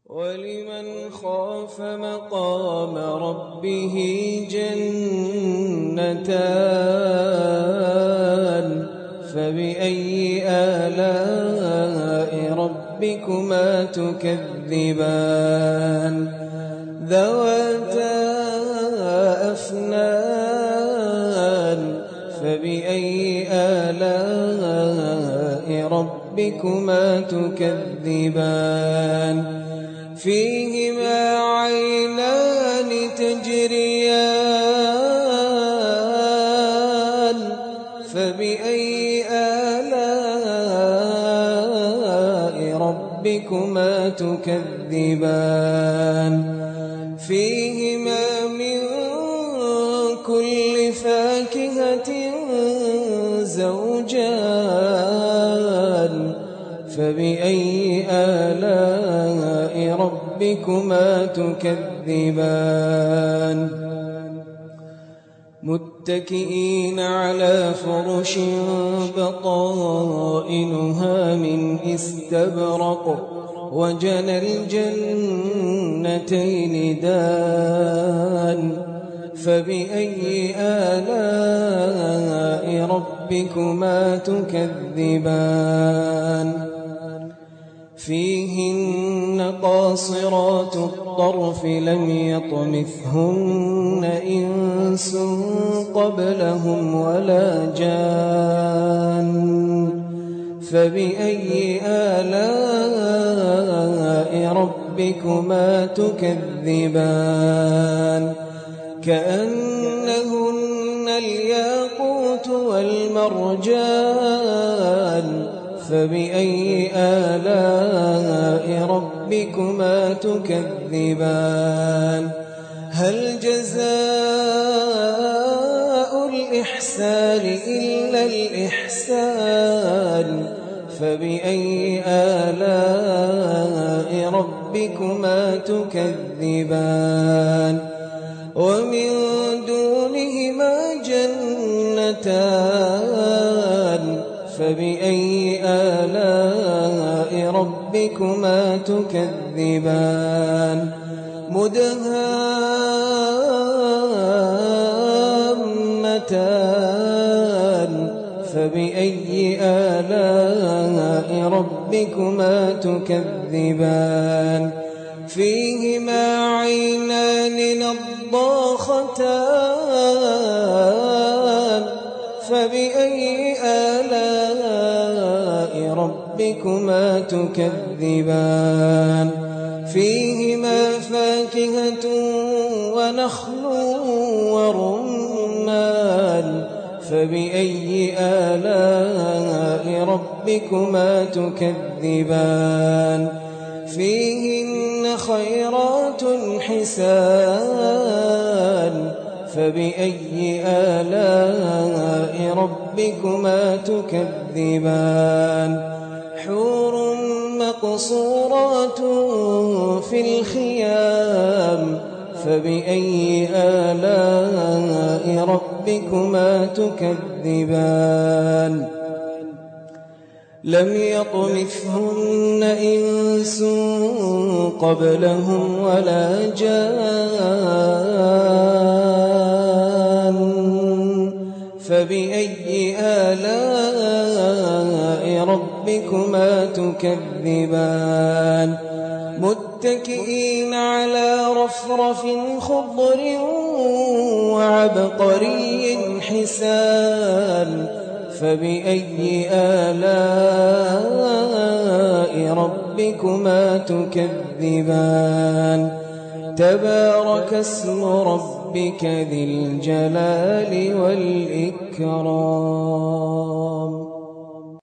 ولمن خاف مقام ربه جنتان فبأي آلاء ربكما تكذبان ذواتا أفنان فبأي آلاء ربكما تكذبان فيهما عينان تجريان فبأي آلاء ربكما تكذبان فيهما من كل فاكهة زوجان فبأي آلاء ربكما تكذبان متكئين على فرش بطائنها من استبرق وجنى الجنتين دان فبأي آلاء ربكما تكذبان فيهن قاصرات الطرف لم يطمثهن إنس قبلهم ولا جان فبأي آلاء ربكما تكذبان كأنهن الياقوت والمرجان فبأي آلاء ربكما تكذبان هل جزاء الإحسان إلا الإحسان فبأي آلاء ربكما تكذبان ومن دونهما جنتان فبأي آلاء ربكما تكذبان مدهامتان فبأي آلاء ربكما تكذبان فيهما عينان نضاختان فبأي آلاء ربكما تكذبان فيهما فاكهة ونخل ورمان فبأي آلاء ربكما تكذبان فيهن خيرات حسان فبأي آلاء ربكما تكذبان حور مقصورات في الخيام فبأي آلاء ربكما تكذبان لم يطمثهن إنس قبلهم ولا جان فبأي آلاء ربكما تكذبان متكئين على رفرف خضر وعبقري حسان فبأي آلاء ربكما تكذبان تبارك اسم ربك ذي الجلال والإكرام